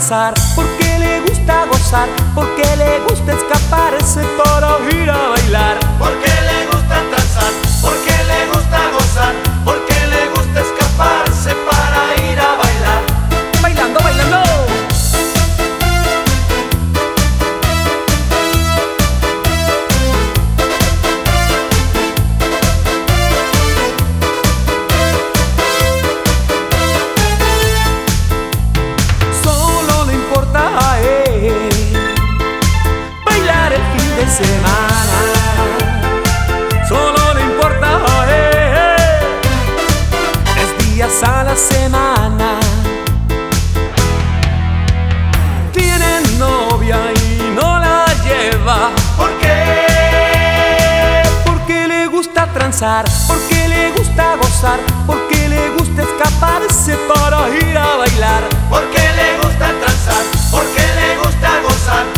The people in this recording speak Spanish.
transar, porque le gusta gozar, porque le gusta escaparse para ir a bailar. Porque le gusta transar, porque le gusta gozar, porque le gusta escaparse para ir a bailar. Bailando, bailando. Bailar el fin de semana, solo le importa 3 días a la semana. Tiene novia y no la lleva. ¿Por qué? Porque le gusta transar, porque le gusta gozar, porque le gusta escaparse para ir a bailar. Porque le gusta transar, porque le gusta gozar,